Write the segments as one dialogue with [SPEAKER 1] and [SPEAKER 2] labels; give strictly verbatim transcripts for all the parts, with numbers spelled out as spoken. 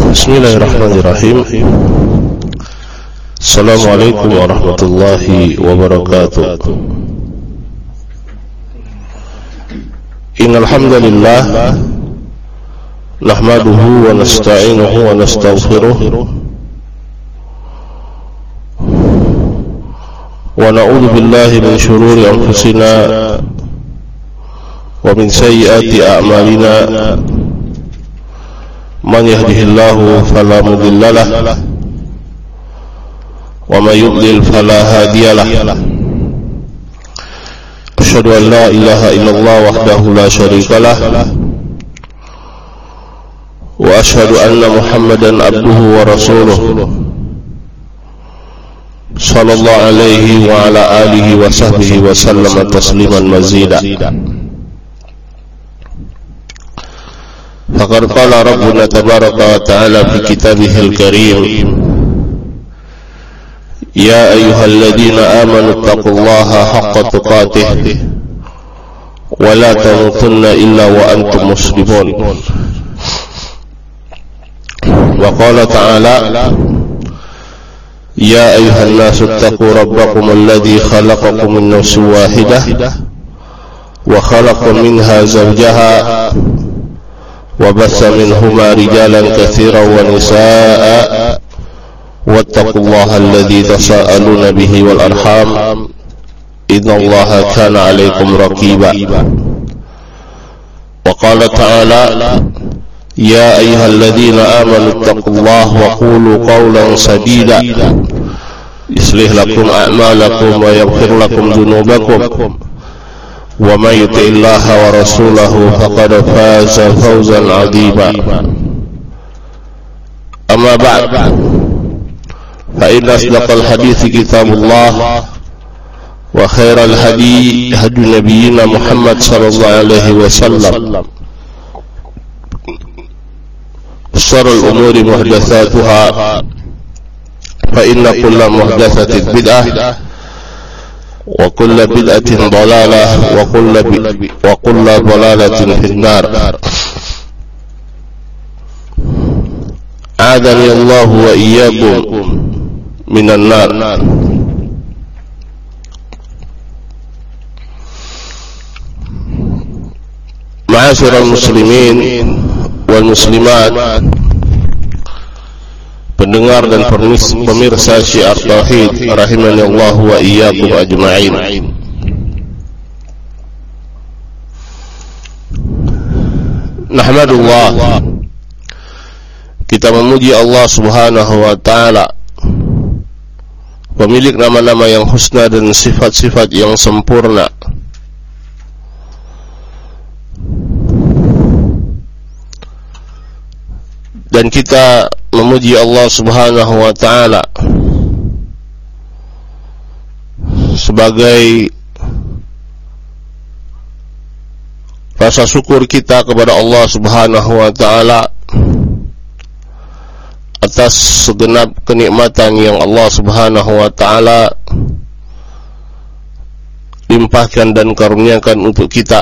[SPEAKER 1] Bismillahirrahmanirrahim. Assalamualaikum warahmatullahi wabarakatuh. Innal hamdalillah nahmaduhu wa nasta'inuhu wa nastaghfiruh wa na'udzu billahi min shururi anfusina wa min sayyiati a'malina. Man yahdihillahu fala mudilla lahu wa man yudlil fala hadiya lahu. Asyhadu an la ilaha illallah wahdahu la syarika lahu wa asyhadu anna Muhammadan abduhu wa rasuluh sallallahu alaihi wa ala alihi wa sahbihi wa sallama tasliman mazida. Faqad qala rabbuna tabaraka wa ta'ala fi kitabihil karim, ya ayyuhalladzina amanu taqullaha haqqa tuqatih wa la tamutunna illa wa antum muslimun. Wa qala ta'ala, ya ayyuhan nasu taqu rabbakum alladzi khalaqakum min nafsin wahidah wa khalaqa minha zawjaha wa bassa minhuma rijalan katsiran wa nisaa'a wattaqullaha alladzi tasaaluna bihi wal arham innallaha kana 'alaykum raqiba. Wa qala ta'ala, ya ayyuhalladzina amanu taqullaha wa qulu qawlan sadida yuslih lakum a'malakum wa yaghfir lakum dhunubakum wa may yuti'illaha wa rasulahu faqad faza fawzan 'azima. Amma ba'd, fa inna asdaqal hadithi kitabullah wa khairal hadi hadi nabiyyina Muhammad sallallahu alaihi wasallam syarrul umuri muhdatsatuha fa inna kulla muhdatsatin bid'ah wa kulla bid'atin dhalalah wa kulla wa kulla dhalalatin fin nar. A'adani Allah wa iyyakum minan nar. Ma'asyiral muslimin wal muslimat, pendengar dan pemirsa Syiar Tauhid rahimani Allah wa iyyakum ajma'in. Nahmadullah, kita memuji Allah Subhanahu wa taala, pemilik nama-nama yang husna dan sifat-sifat yang sempurna. Dan kita memuji Allah Subhanahu wa taala sebagai rasa syukur kita kepada Allah Subhanahu wa taala atas segenap kenikmatan yang Allah Subhanahu wa taala limpahkan dan karuniakan untuk kita,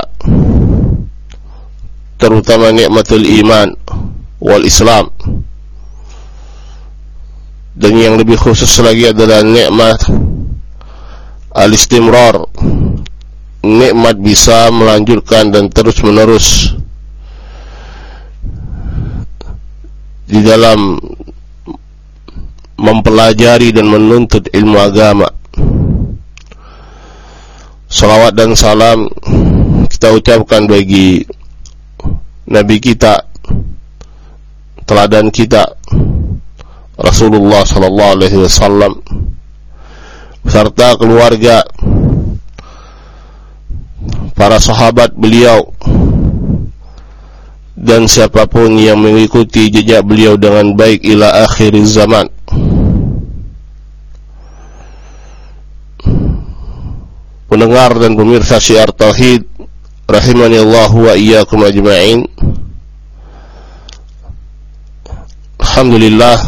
[SPEAKER 1] terutama nikmatul iman wal Islam, dan yang lebih khusus lagi adalah nikmat al-istimrar, nikmat bisa melanjutkan dan terus menerus di dalam mempelajari dan menuntut ilmu agama. Salawat dan salam kita ucapkan bagi Nabi kita, teladan kita, Rasulullah sallallahu alaihi wasallam, serta keluarga, para sahabat beliau, dan siapapun yang mengikuti jejak beliau dengan baik ila akhir zaman. Pendengar dan pemirsa Syiar Tauhid rahimani Allah wa iyyakum ajma'in. Alhamdulillah,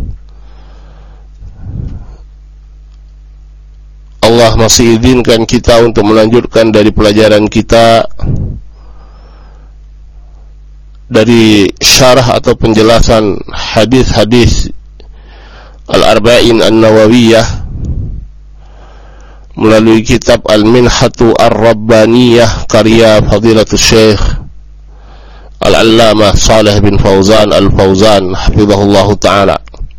[SPEAKER 1] Allah masih izinkan kita untuk melanjutkan dari pelajaran kita dari syarah atau penjelasan hadis-hadis Al-Arba'in An-Nawawiyah melalui kitab Al-Minhatu Ar-Rabbaniyah karya Fadilatul Syekh Al-Allamah Saleh bin Fauzan Al-Fauzan hafizahullahu ta'ala.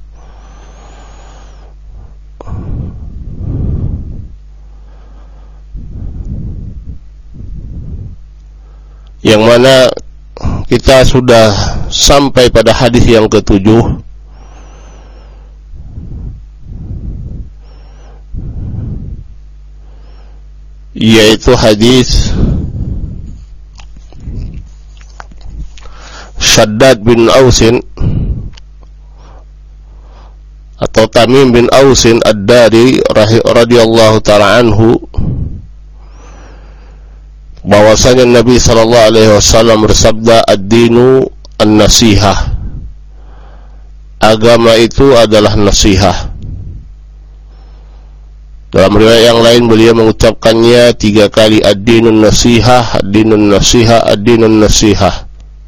[SPEAKER 1] Yang mana kita sudah sampai pada hadis yang ketujuh, yaitu hadis Shaddad bin Ausin atau Tamim bin Ausin Ad-Dari radhiyallahu ta'ala anhu, bahwasanya Nabi sallallahu alaihi wasallam bersabda, ad-dinu an-nasihah, agama itu adalah nasihah. Dalam riwayat yang lain beliau mengucapkannya tiga kali, ad-dinun nasihah, ad-dinun nasihah, ad-dinun nasihah.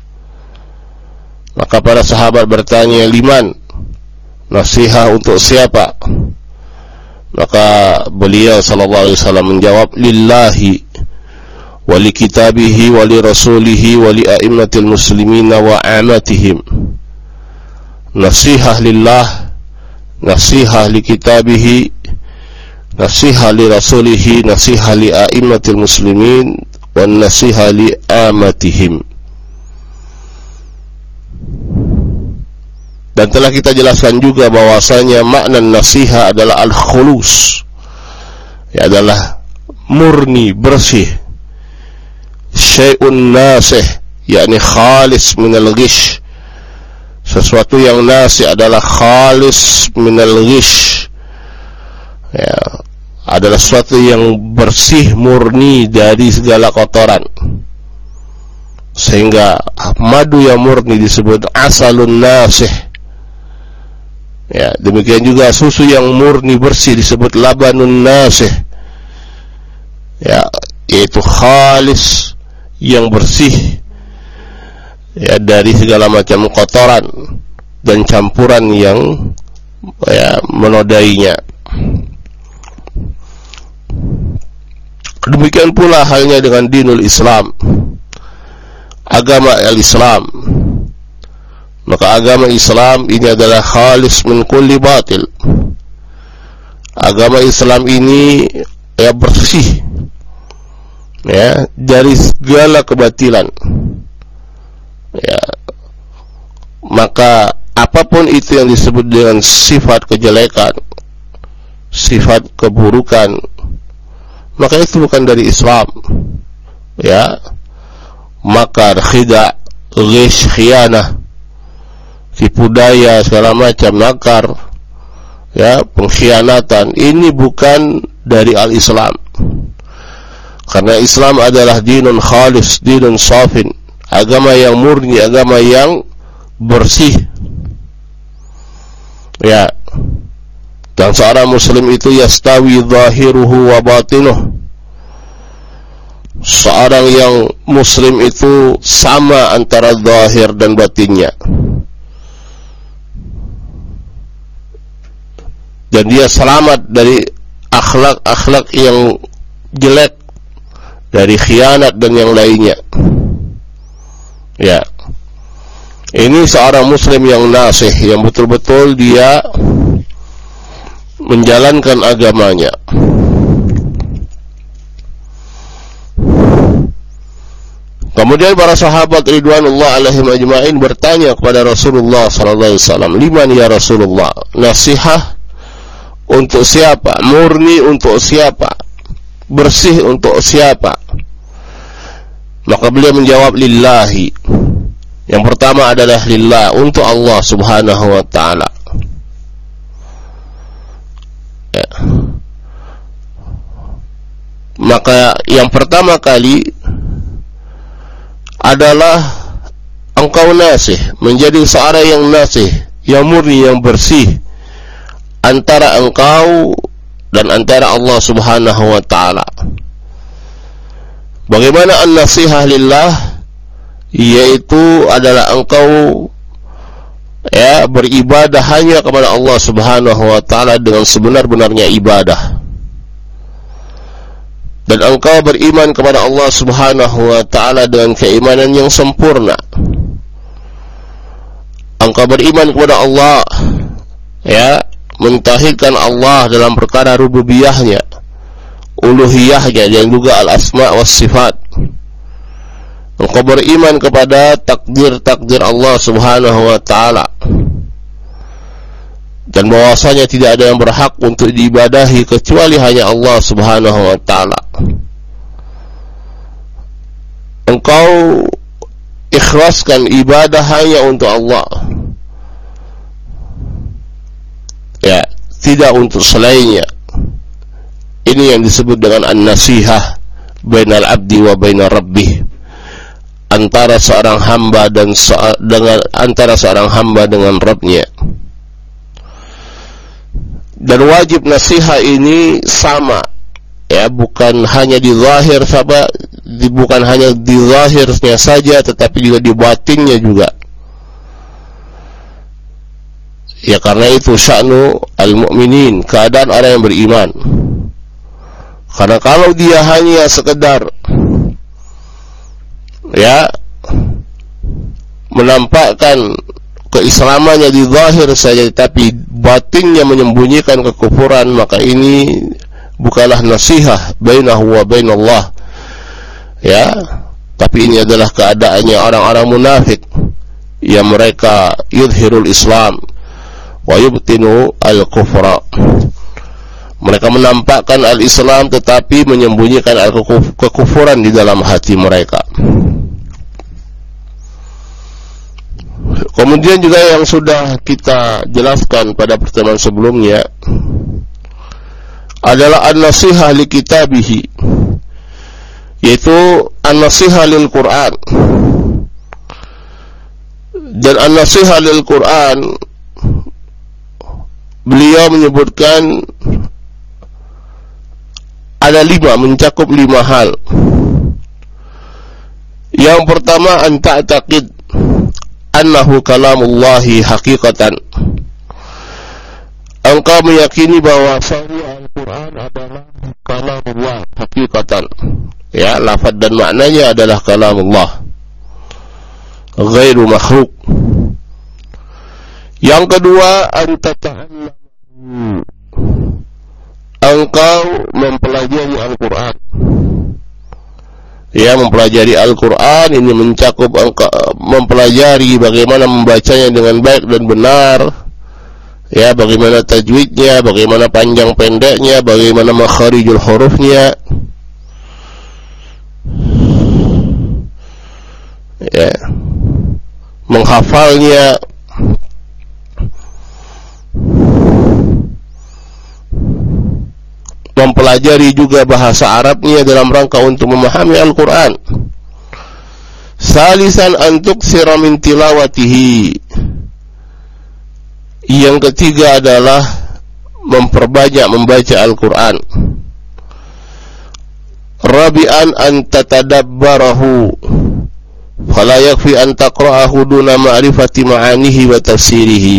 [SPEAKER 1] Maka para sahabat bertanya, liman, nasihah untuk siapa? Maka beliau sallallahu alaihi wasallam menjawab, lillahi wa li kitabihi wa li rasulihi wa li a'immatil muslimina wa amatihim. Nasihah lillah, nasihah li kitabihi, nasihah li rasulihi, nasihah li a'immatil muslimin, wa nasihah li amatihim. Dan telah kita jelaskan juga bahwasanya makna nasiha adalah al-khulus, ya, adalah murni, bersih. Syai'un nasih, yakni khalis minal ghish, sesuatu yang nasih adalah khalis minal ghish, ya, adalah sesuatu yang bersih, murni dari segala kotoran. Sehingga madu yang murni disebut asalun nasih. Ya, demikian juga susu yang murni bersih disebut labanun nasih. Ya, yaitu khalis, yang bersih, ya, dari segala macam kotoran dan campuran yang, ya, menodainya. Demikian pula halnya dengan dinul Islam, agama al-Islam. Maka agama Islam ini adalah khalis min kulli batil. Agama Islam ini, ya, bersih, ya, dari segala kebatilan. Ya, maka apapun itu yang disebut dengan sifat kejelekan, sifat keburukan, maka itu bukan dari Islam. Ya, maka khida', ghish, khianah, tipu daya, segala macam nakar, ya, pengkhianatan, ini bukan dari al-Islam. Karena Islam adalah dinun khalis, dinun safin, agama yang murni, agama yang bersih. Ya, dan seorang muslim itu yastawi zahiruhu wa batinuh. Seorang yang muslim itu sama antara zahir dan batinnya. Dan dia selamat dari akhlak-akhlak yang jelek, dari khianat dan yang lainnya. Ya, ini seorang muslim yang nasih, yang betul-betul dia menjalankan agamanya. Kemudian para sahabat ridwanullah alaihim ajma'in bertanya kepada Rasulullah sallallahu alaihi wasallam, liman ya Rasulullah, nasihah untuk siapa? Murni untuk siapa? Bersih untuk siapa? Maka beliau menjawab, lillahi. Yang pertama adalah lillah, untuk Allah subhanahu wa ta'ala. Ya. Maka yang pertama kali adalah engkau nasih, menjadi seorang yang nasih, yang murni, yang bersih, antara engkau dan antara Allah subhanahu wa ta'ala. Bagaimana an-nasihah lillah? yaitu adalah engkau ya beribadah hanya kepada Allah Subhanahu wa taala dengan sebenar-benarnya ibadah, dan engkau beriman kepada Allah Subhanahu wa taala dengan keimanan yang sempurna. Engkau beriman kepada Allah, ya, mentauhidkan Allah dalam perkara rububiyahnya, uluhiyahnya, dan juga al-asma was sifat. Engkau beriman kepada takdir-takdir Allah Subhanahu wa taala, dan bahwasanya tidak ada yang berhak untuk diibadahi kecuali hanya Allah Subhanahu wa taala. Engkau ikhlaskan ibadah hanya untuk Allah, ya, tidak untuk selainnya. Ini yang disebut dengan an-nasihah bainal abdi wa bainar rabbih, antara seorang hamba dan se dengan antara seorang hamba dengan Rabb-nya. Dan wajib nasihat ini sama, ya, bukan hanya di zahir saja, bukan hanya di zahirnya saja, tetapi juga di batinnya juga. Ya, karena itu sya'nu al-mu'minin, keadaan orang yang beriman. Karena kalau dia hanya sekedar ya menampakkan keislamannya di zahir saja, tapi batinnya menyembunyikan kekufuran, maka ini bukanlah nasihat bainahu wa bainallah, ya, tapi ini adalah keadaannya orang-orang munafik yang mereka yudhirul Islam wa yubtinu al-kufra. Mereka menampakkan al-Islam tetapi menyembunyikan al-kekufuran di dalam hati mereka. Kemudian juga yang sudah kita jelaskan pada pertemuan sebelumnya adalah an-nasihah li kitabihi, yaitu an-nasihah lil Quran. Dan an-nasihah lil Quran, beliau menyebutkan ada lima, mencakup lima hal. Yang pertama, an ta'taqid annahu kalamullahi haqiqatan. Engkau meyakini bahwa Al-Quran adalah kalamullah haqiqatan, ya, lafaz dan maknanya adalah kalamullah, ghairu makhluk. Yang kedua, an tata'allam, engkau mempelajari Al-Quran. Ya, mempelajari Al-Quran ini mencakup engkau mempelajari bagaimana membacanya dengan baik dan benar, ya, bagaimana tajwidnya, bagaimana panjang pendeknya, bagaimana makharijul hurufnya, ya, menghafalnya, mempelajari juga bahasa Arabnya dalam rangka untuk memahami Al-Quran. Salisan an tuksira min tilawatihi. Yang ketiga adalah memperbanyak membaca Al-Quran. Rabi'an an tatadabbarahu, fala yakfi an taqra'ahu duna ma'rifati ma'anihi wa tafsirihi.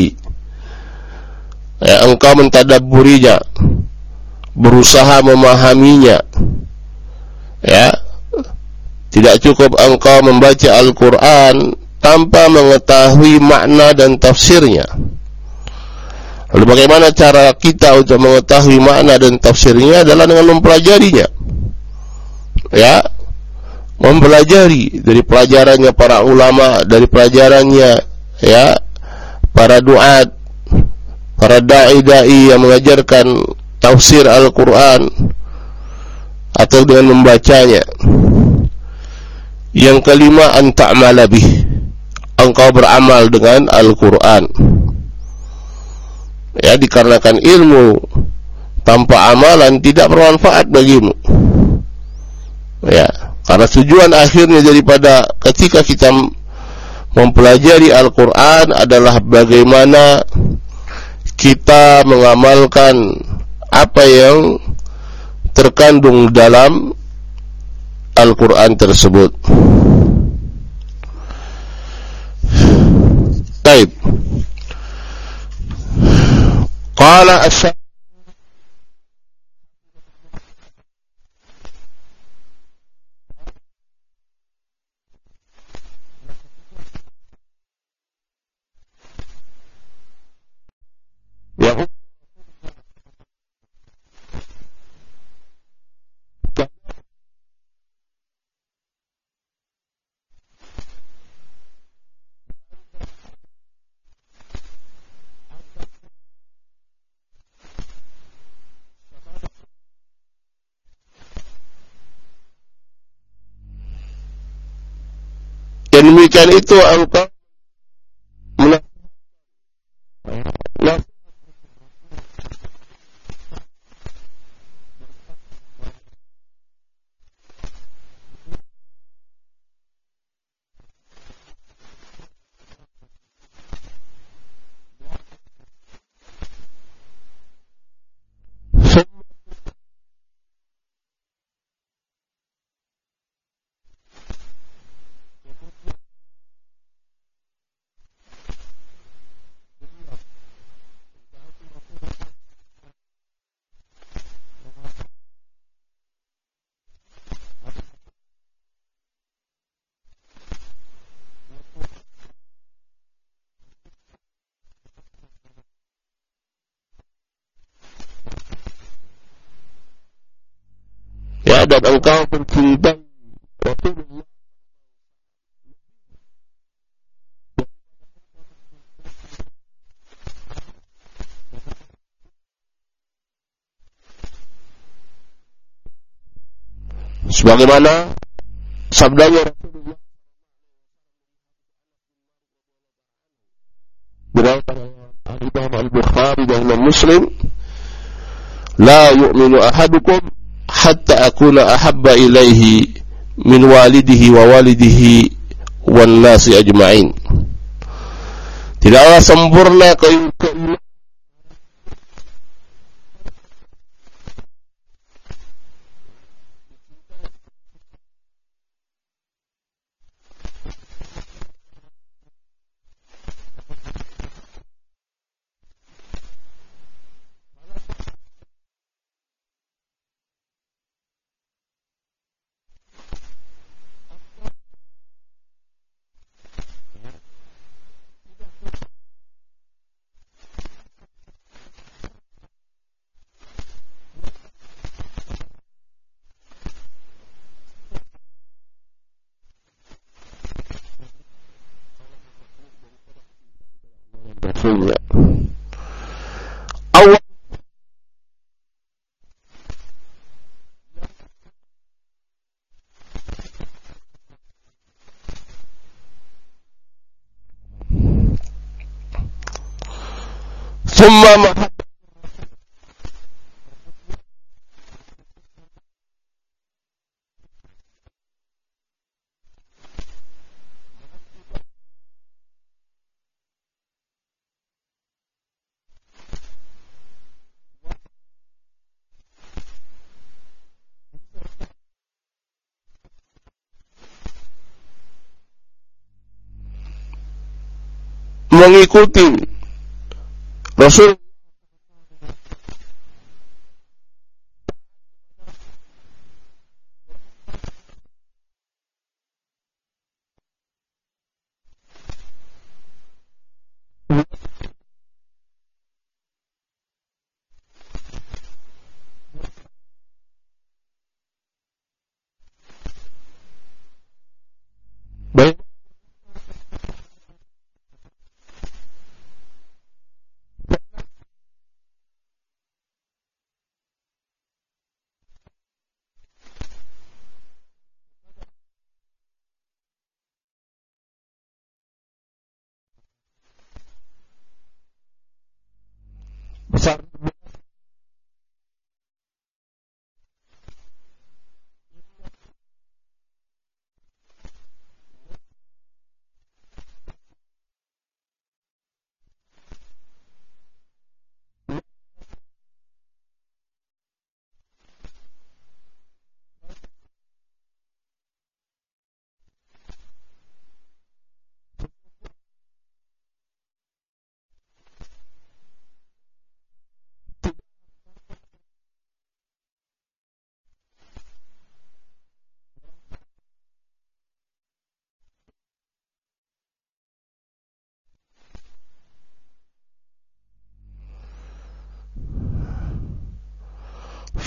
[SPEAKER 1] Ya, engkau mentadabburinya, berusaha memahaminya, ya. Tidak cukup engkau membaca Al-Quran tanpa mengetahui makna dan tafsirnya. Lalu bagaimana cara kita untuk mengetahui makna dan tafsirnya? Adalah dengan mempelajarinya, ya, mempelajari dari pelajarannya para ulama, dari pelajarannya, ya, para duat, para da'i-da'i yang mengajarkan tafsir Al-Quran, atau dengan membacanya. Yang kelima, an ta'mala bih, engkau beramal dengan Al-Quran, ya, dikarenakan ilmu tanpa amalan tidak bermanfaat bagimu, ya, karena tujuan akhirnya daripada ketika kita mempelajari Al-Quran adalah bagaimana kita mengamalkan apa yang terkandung dalam Al-Quran tersebut. Qala asy ya dan demikian itu engkau ya dan engkau mencintai Rasulullah sebagaimana sabdanya Rasulullah beriwayatkan Imam Al-Bukhari dan Imam Muslim, la yu'minu ahadukum hatta akuna ahabba ilaihi min walidihi wa walidihi wan nasi ajma'in. Tidaklah sempurna keimanan Rasulnya. Awal thumma mahabba mengikuti Rasul baik besar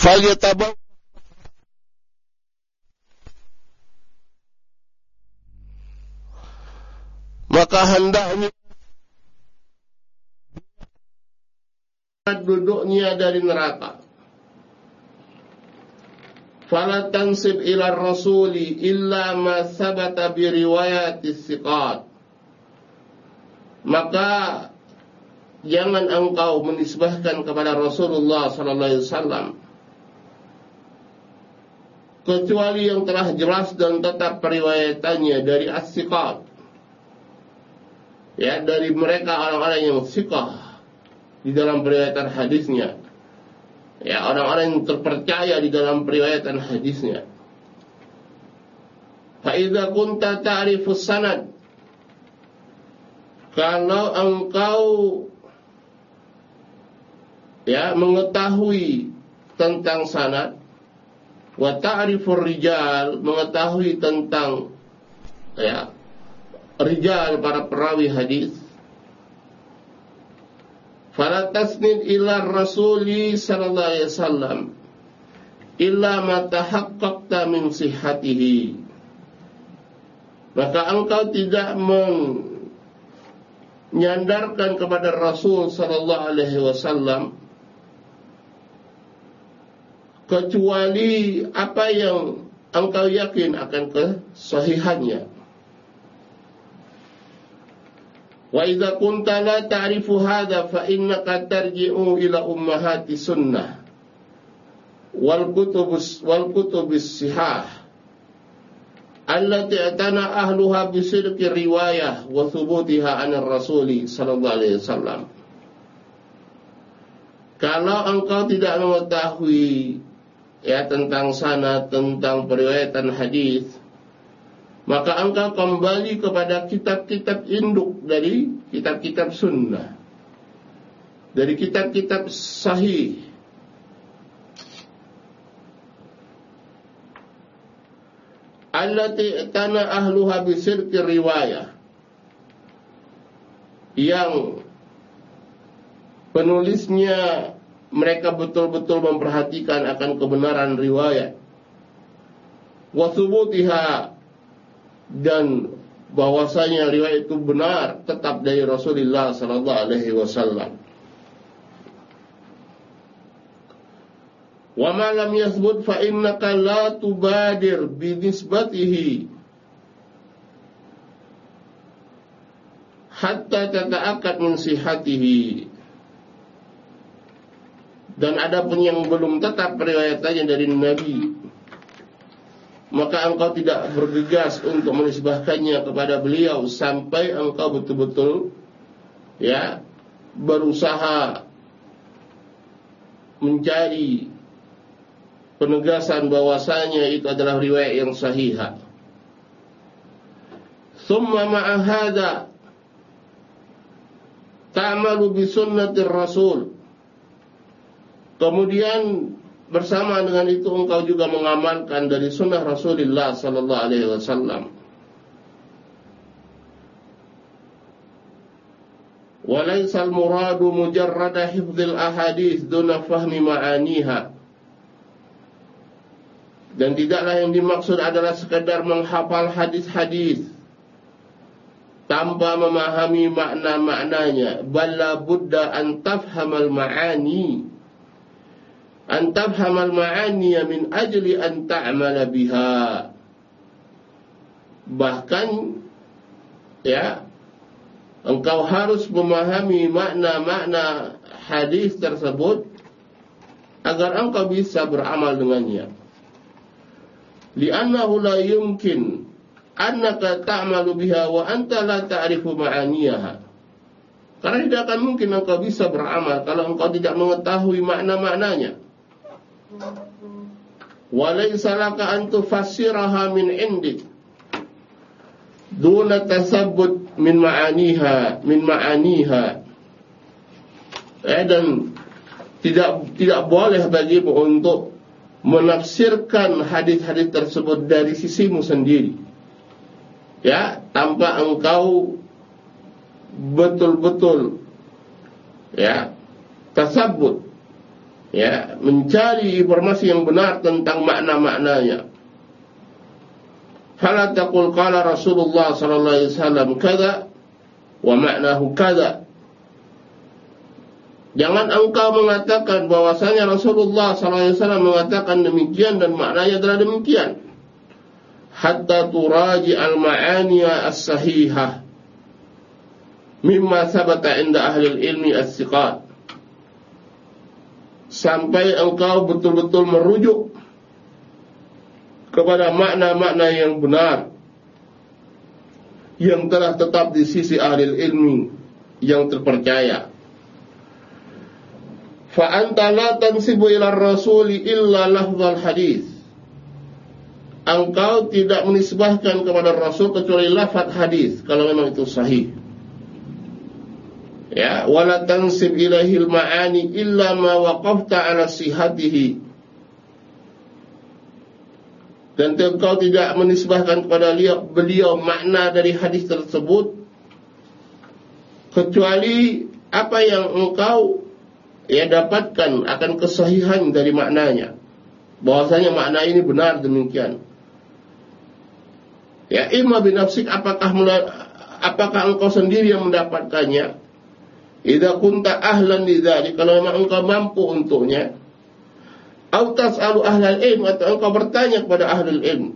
[SPEAKER 1] falyatabawwa, maka hendaknya duduknya dari neraka. Fala tansib ila rasuli illa ma sabata bi riwayatis siqat, maka jangan engkau menisbahkan kepada Rasulullah sallallahu alaihi wasallam kecuali yang telah jelas dan tetap periwayatannya dari as-siqat, ya, dari mereka orang-orang yang siqah di dalam periwayatan hadisnya, ya, orang-orang yang terpercaya di dalam periwayatan hadisnya. Fa idza kunta ta'rifus sanad, kalau engkau, ya, mengetahui tentang sanad, wa ta'rifur rijal, mengetahui tentang, ya, rijal, para perawi hadis, fala tasnid ila rasuli sallallahu alaihi wasallam illa ma tahaqqaqta min sihhatihi, maka engkau tidak menyandarkan kepada Rasul sallallahu alaihi wasallam kecuali apa yang engkau yakin akan kesahihannya. Wa idza kunta la ta'rifu hadha fa innaka tarji'u ila ummahati sunnah wal kutubus wal kutubis sihah allati atana ahluha bi sidqi riwayah wa thubutiha 'an rasuli sallallahu alaihi wasallam. Kalau engkau tidak mengetahui, ya, tentang sanad, tentang periwayatan hadis, maka engkau kembali kepada kitab-kitab induk dari kitab-kitab sunnah, dari kitab-kitab sahih. Allati tana ahluha bisirki riwayah, yang penulisnya mereka betul-betul memperhatikan akan kebenaran riwayat, wa thubutiha, dan bahwasanya riwayat itu benar tetap dari Rasulullah sallallahu alaihi wasallam. Wa ma lam yathbut fa innaka la tubadir bi nisbatihi hatta tata'akkad min sihhatihi. Dan ada pun yang belum tetap riwayatannya dari Nabi, maka engkau tidak bergegas untuk menisbahkannya kepada beliau sampai engkau betul-betul, ya, berusaha mencari penegasan bahwasanya itu adalah riwayat yang sahihah. Thumma ma'a hadha ta'malu bi sunnatir rasul, kemudian bersama dengan itu engkau juga mengamalkan dari sunnah Rasulullah sallallahu alaihi wasallam. Walaysal muradu mujarrada hifdzil ahadits duna fahmi ma'aniha, dan tidaklah yang dimaksud adalah sekadar menghafal hadis-hadis tanpa memahami makna-maknanya, balla budda an tafhamal ma'ani an tafhamal ma'aniya min ajli an ta'mala biha. Bahkan, ya, engkau harus memahami makna-makna hadis tersebut agar engkau bisa beramal dengannya. Li'annahu la yumkin annaka ta'malu biha wa anta la ta'rifu ma'aniyaha. Karena tidak akan mungkin engkau bisa beramal kalau engkau tidak mengetahui makna-maknanya. Walaysa laka an tufassiraha min indik duna tasabbut min ma'aniha min ma'aniha. Eh, dan tidak tidak boleh bagimu untuk menafsirkan hadis-hadis tersebut dari sisimu sendiri, ya, tanpa engkau betul-betul, ya, tasabbut ya, mencari informasi yang benar tentang makna-maknanya. Fala taqul qala Rasulullah sallallahu alaihi wasallam kada wa ma'nahu kada. Jangan engkau mengatakan bahwasanya Rasulullah sallallahu alaihi wasallam mengatakan demikian dan maknanya adalah demikian. Hatta turaji al-ma'aniya as-sahihah mimma sabata inda ahli ilmi as-siqat. Sampai engkau betul-betul merujuk kepada makna-makna yang benar yang telah tetap di sisi ahli ilmi yang terpercaya. Fa anta la tansibu ila rasuli illa lafzal hadis. Engkau tidak menisbahkan kepada Rasul kecuali lafaz hadis kalau memang itu sahih. Ya, wala tansib ilahil ma'ani illa ma waqafta ala sihatihi. Dan engkau tidak menisbahkan kepada beliau makna dari hadis tersebut kecuali apa yang engkau ya dapatkan akan kesahihan dari maknanya, bahwasanya makna ini benar demikian. Ya, imma binafsik, apakah apakah engkau sendiri yang mendapatkannya? Idza kunta ahlan lidzalik, kalau memang engkau mampu untuknya. Au tas'alu ahlal ilm, atau engkau bertanya kepada ahlul ilm.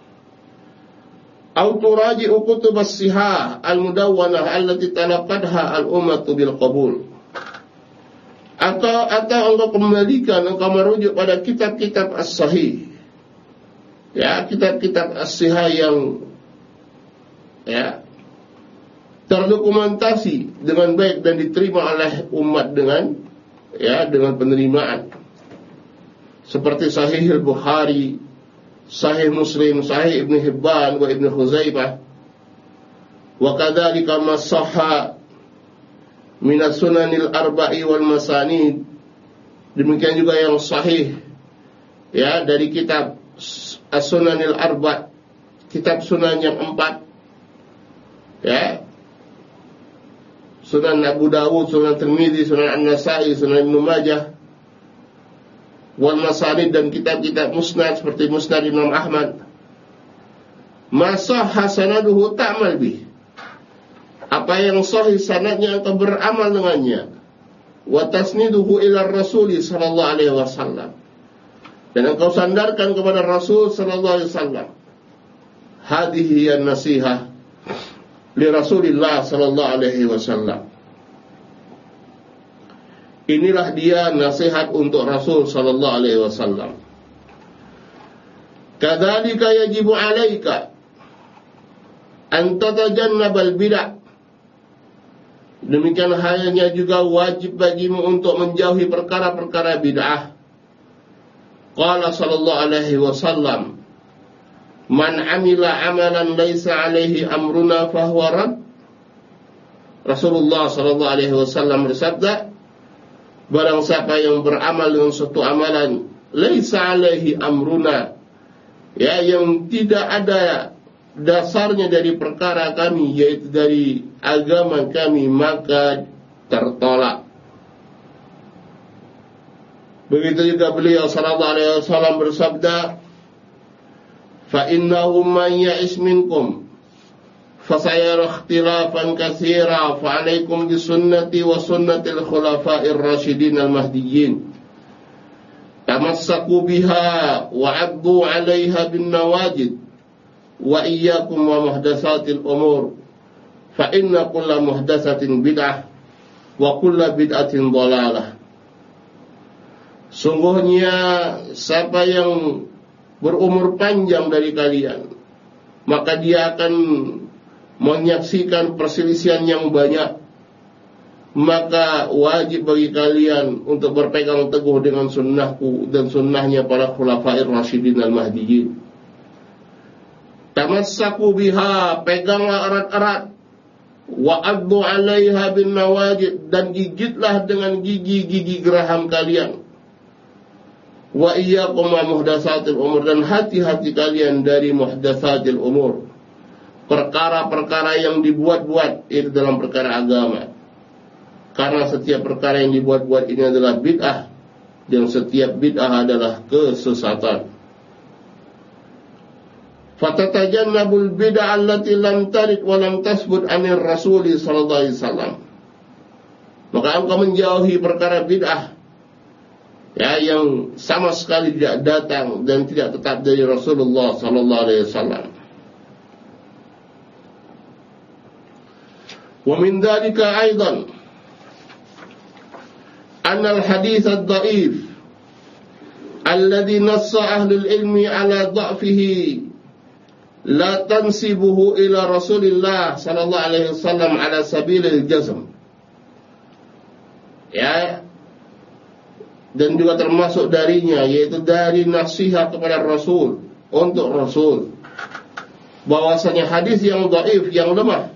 [SPEAKER 1] Au turaji'u kutubas sihah al-mudawwanah allati talaqadha al-ummatu bil qabul. Atau atau engkau kembalikan, engkau merujuk pada kitab-kitab as-sahih. Ya, kitab-kitab as-sihah yang ya terdokumentasi dengan baik dan diterima oleh umat dengan ya dengan penerimaan. Seperti Sahih Al-Bukhari, Sahih Muslim, Sahih Ibn Hibban wa Ibn Khuzaimah. Wa kadzalika ma sahha min as-sunanil arba'i wal masanid. Demikian juga yang sahih ya dari kitab As-Sunanil Arba', kitab sunan yang empat. Ya. Sunan Abu Dawud, Sunan Tirmidzi, Sunan An-Nasa'i, Sunan Ibnu Majah, wal masanid, dan kitab-kitab musnad seperti Musnad Imam Ahmad. Masa hasanaduhu ta'mal bih. Apa yang sahih sanadnya engkau beramal dengannya. Wa tasniduhu ila Rasul sallallahu alaihi wasallam. Dan engkau sandarkan kepada Rasul sallallahu alaihi wasallam. Hadhihi an-nasihah li Rasulillah sallallahu alaihi wasallam. Inilah dia nasihat untuk Rasul sallallahu alaihi wasallam. Kadzalika yajibu 'alaika an tatajannabal bid'ah. Demikian halnya juga wajib bagimu untuk menjauhi perkara-perkara bid'ah. Qala sallallahu alaihi wasallam, man 'amila 'amalan laisa 'alaihi amruna fahuwa rad. Rasulullah sallallahu alaihi wasallam bersabda, barang siapa yang beramal dengan suatu amalan laisa alaihi amruna, ya, yang tidak ada dasarnya dari perkara kami, yaitu dari agama kami, maka tertolak. Begitu juga beliau sallallahu alaihi wasallam bersabda, fa innahu man ya'ish minkum fasayara ikhtilafan katsira fa 'alaikum bisunnati wa sunnatil khulafa'ir rasyidin al-mahdiyyin tamassaku biha wa 'addu 'alaiha bin nawajid wa iyyakum wa muhdatsatil umur fa inna kulla muhdatsatin bid'ah wa kulla bid'atin dhalalah. Sungguhnya siapa yang berumur panjang dari kalian, maka dia akan menyaksikan perselisihan yang banyak. Maka wajib bagi kalian untuk berpegang teguh dengan sunnahku dan sunnahnya para khulafair rasyidin al-mahdiyyin. Tamassaku biha, peganglah erat-erat. Wa addu 'alaiha bin nawajid, dan gigitlah dengan gigi-gigi geraham kalian. Wa iyyakum wa muhdatsatil umur, dan hati-hati kalian dari muhdatsatil umur, perkara-perkara yang dibuat-buat itu dalam perkara agama. Karena setiap perkara yang dibuat-buat ini adalah bid'ah dan setiap bid'ah adalah kesesatan. Fatatajannabul bid'ah allati lam tarid wa lam tasbut anir Rasul sallallahu alaihi wasallam. Maka engkau menjauhi perkara bid'ah ya yang sama sekali tidak datang dan tidak tetap dari Rasulullah sallallahu alaihi wasallam. Wa min dzalika aidan anna al-hadits ad-dha'if alladhi nassa ahli al-ilmi ala dha'fihi la tansibuhu ila Rasulillah sallallahu alaihi wasallam ala sabilil jazm. Ya, dan juga termasuk darinya, yaitu dari nasihat kepada Rasul untuk Rasul, bahwasanya hadis yang dhaif, yang lemah,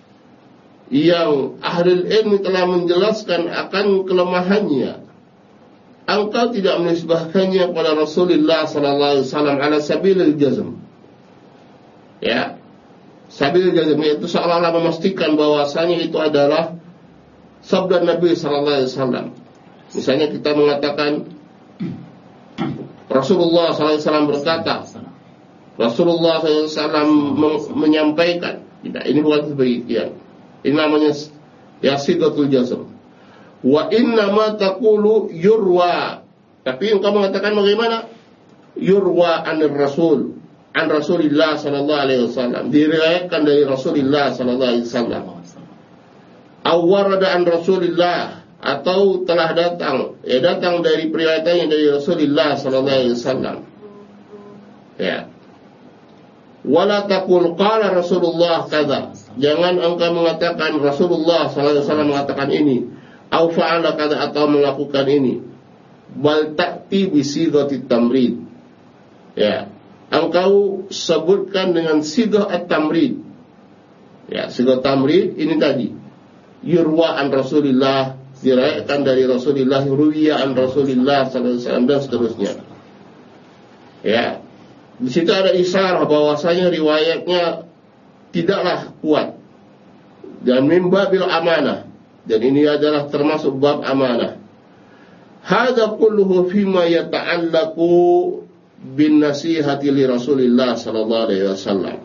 [SPEAKER 1] yang ahli ilmu telah menjelaskan akan kelemahannya, engkau tidak menisbahkannya kepada Rasulullah sallallahu alaihi wasallam ala sabilil jazm. Ya, sabilil jazm itu seolah-olah memastikan bahwasanya itu adalah sabda Nabi sallallahu alaihi wasallam. Misalnya kita mengatakan Rasulullah sallallahu alaihi wasallam berkata, Rasulullah sallallahu alaihi wasallam menyampaikan. Tidak, ini bukan sebagian. Ini namanya ya sigatul jazm. Wa inna ma taqulu yurwa. Tapi engkau mengatakan bagaimana? Yurwa anir Rasul, an Rasulillah sallallahu alaihi wasallam. Diriwayatkan dari Rasulullah sallallahu alaihi wasallam. Awarada an Rasulillah, atau telah datang, ya datang dari periwayatannya dari Rasulullah sallallahu alaihi wasallam. Ya. Wala taqul qala Rasulullah kadza. Jangan engkau mengatakan Rasulullah sallallahu alaihi wasallam mengatakan ini, au fa'ala kadza, atau melakukan ini. Bal ta'ti bi sighatit tamrid. Ya. Engkau sebutkan dengan sigah at-tamrid. Ya, sigah tamrid ini tadi. Yurwa an Rasulillah, diriwayatkan dari Rasulullah, ruwiya an Rasulillah sallallahu alaihi wasallam, dan seterusnya. Ya, di situ ada isyarah bahwasanya riwayatnya tidaklah kuat dan min babil amanah, dan ini adalah termasuk bab amanah. Hadza kulluhu fima yata'allaqu bin nasihati li Rasulillah sallallahu alaihi wasallam.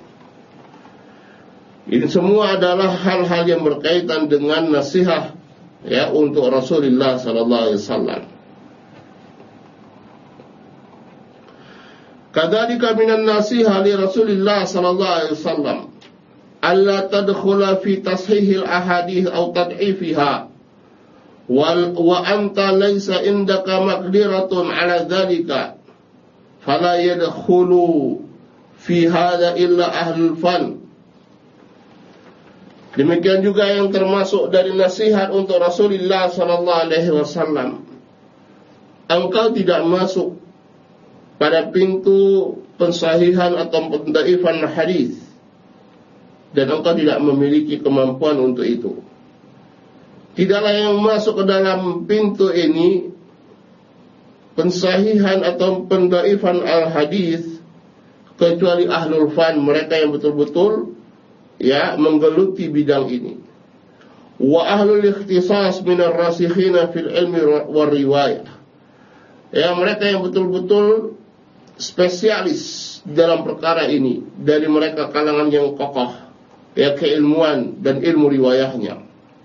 [SPEAKER 1] Ini semua adalah hal-hal yang berkaitan dengan nasihat ya untuk Rasulullah sallallahu alaihi wasallam. Kadzalika minan nasihat li Rasulillah sallallahu alaihi wasallam alla tadkhula fi tashihil ahadits aw tad'ifiha wal wa anta laysa indaka maqdiratun ala dzalika fala yadkhulu fi hadza illa ahlul fan. Demikian juga yang termasuk dari nasihat untuk Rasulullah sallallahu alaihi wasallam. Engkau tidak masuk pada pintu pensahihan atau pendhaifan hadis, dan engkau tidak memiliki kemampuan untuk itu. Tidaklah yang masuk ke dalam pintu ini pensahihan atau pendhaifan al-hadis kecuali ahlul fan, mereka yang betul-betul ya menggeluti bidang ini. Wa ahlul ikhtisas minar rasikhina fil ilmi war riwayah. Ya, mereka yang betul-betul spesialis dalam perkara ini dari mereka kalangan yang kokoh ya keilmuan dan ilmu riwayahnya.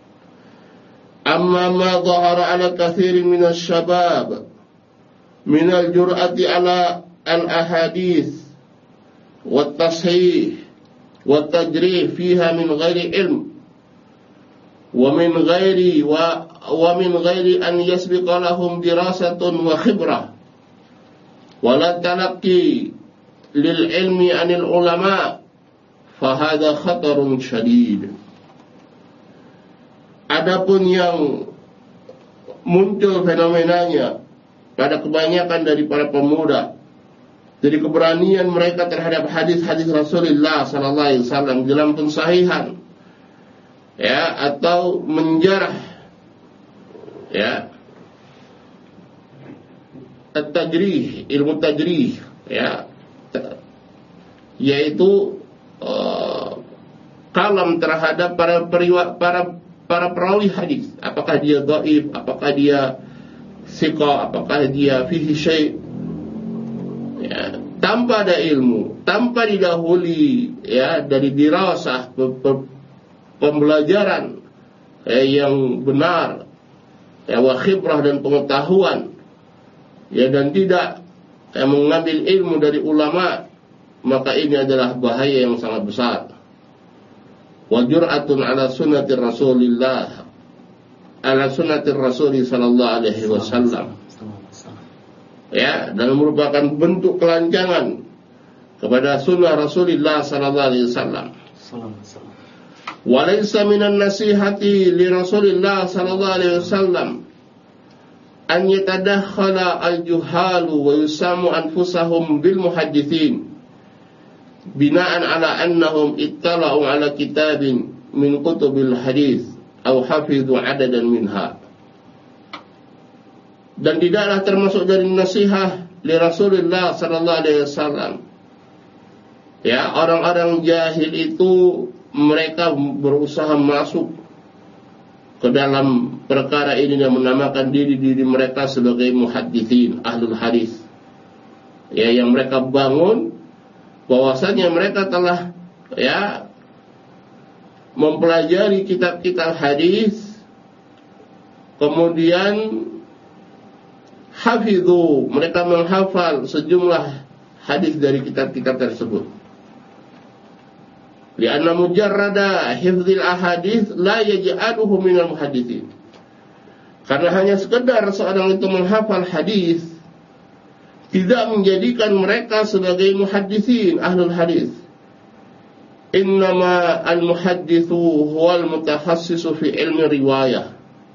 [SPEAKER 1] Amma ma dhahara ala kathirin minasy syabab minal jur'ati ala al-ahadits wat tashih wat tajrih fiha min ghairi ilm wa min ghairi wa wa min ghairi an yasbiqa lahum dirasatun wa khibrah wa la talaqqi lil ilmi anil ulama fa hadha khatarun syadid. Adapun yang muncul fenomenanya pada kebanyakan dari para pemuda, dari keberanian mereka terhadap hadis-hadis Rasulullah sallallahu alaihi wasallam dalam pensahihan ya atau menjarah ya at-tajrih, ilmu tajrih ya, yaitu uh, kalam terhadap para periwa, para para perawi hadis, apakah dia dhaif, apakah dia
[SPEAKER 2] thiqah, apakah dia fihi syai', ya, tanpa ada ilmu, tanpa didahului ya dari dirasah pembelajaran ya, yang benar ya, wa khibrah dan pengetahuan ya, dan tidak ya, mengambil ilmu dari ulama, maka ini adalah bahaya yang sangat besar. Wa jur'atun ala sunnati Rasulillah, ala sunnati Rasul sallallahu alaihi wasallam, ya, dan merupakan bentuk kelancangan kepada sunnah Rasulullah sallallahu alaihi wasallam. Wa laysa minan nasihati li Rasulillah sallallahu alaihi wasallam an yatadakhala al-juhalu wa yusamu anfusahum bil muhaddithin bina'an ala annahum ittala'u ala kitabin min kutubil hadith aw hafidhu adadan minha. Dan tidaklah termasuk dari nasihat li Rasulullah sallallahu alaihi wasallam ya, orang-orang jahil itu mereka berusaha masuk ke dalam perkara ini dan menamakan diri-diri mereka sebagai muhaddithin, ahlul hadis ya, yang mereka bangun bahwasanya mereka telah ya mempelajari kitab-kitab hadis, kemudian hafidhu, mereka menghafal sejumlah hadis dari kitab-kitab tersebut. Lianna mujarrada hifdzil ahadits la yaj'aluhu minal muhadditsin. Karena hanya sekedar seorang itu menghafal hadis tidak menjadikan mereka sebagai muhadditsin, ahlul hadis. Innama al-muhadditsu huwal mutakhassisu fi ilmi riwayah.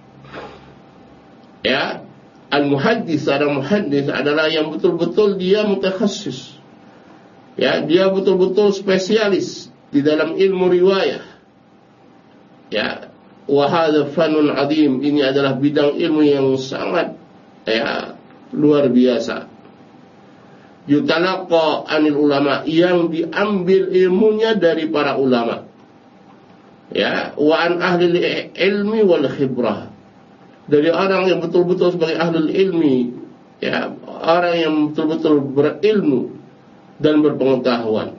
[SPEAKER 2] Ya, al-muhaddits, ada muhaddits adalah yang betul-betul dia mutakhassis. Ya, dia betul-betul spesialis di dalam ilmu riwayah. Ya, wa hadza fanun azim, ini adalah bidang ilmu yang sangat ya luar biasa. Yutalaqa anil ulama, yang diambil ilmunya dari para ulama. Ya, wa an ahli ilmi wal khibrah, dari orang yang betul-betul sebagai ahli ilmi, ya, orang yang betul-betul berilmu dan berpengetahuan.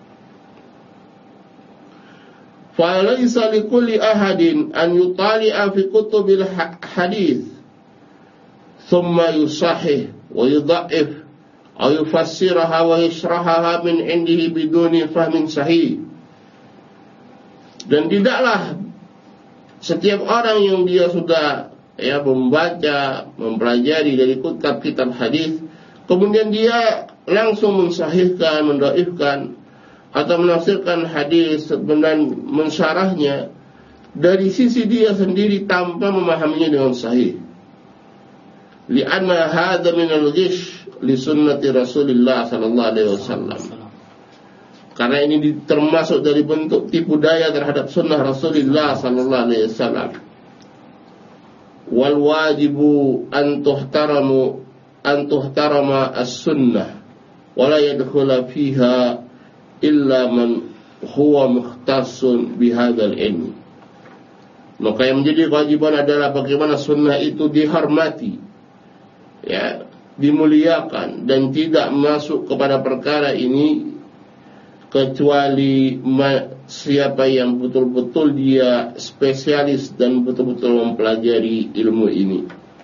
[SPEAKER 2] Fa laysa likulli ahadin an yutali'a fi kutubil hadis thumma yusahih wa yudha'if aw yufassiraha wa yashrahaha min indihi biduni fahmin sahih. Dan tidaklah setiap orang yang dia sudah ya membaca, mempelajari dari kitab-kitab hadis, kemudian dia langsung mensahihkan, mendaifkan atau menafsirkan hadis dan mensyarahnya dari sisi dia sendiri tanpa memahaminya dengan sahih. Li'anna hadza min al-ghish li sunnati Rasulillah sallallahu alaihi wasallam. Karena ini termasuk dari bentuk tipu daya terhadap sunnah Rasulullah sallallahu alaihi wasallam. Wal wajibu an tuhtaramu an tuhtarama as-sunnah wa la yadkhula fiha illa man huwa mukhtassun bihadzal ilm. Maka yang menjadi kewajiban adalah bagaimana sunnah itu dihormati, ya, dimuliakan, dan tidak masuk kepada perkara ini kecuali siapa yang betul-betul dia spesialis dan betul-betul mempelajari ilmu ini.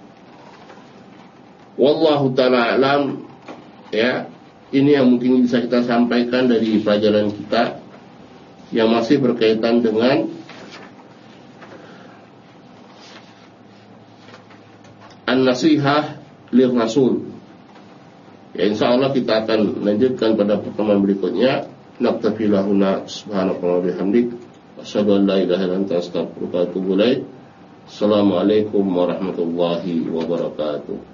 [SPEAKER 2] Wallahu ta'ala alam. Ya, ini yang mungkin bisa kita sampaikan dari pelajaran kita yang masih berkaitan dengan an-nasihah lir Rasul. Ya, insyaallah kita akan lanjutkan pada pertemuan berikutnya. Naktafi lahuna subhanallahi wa bihamdik, asyhadu an la ilaha illa anta astaghfiruka wa atubu ilaik. Assalamualaikum warahmatullahi wabarakatuh.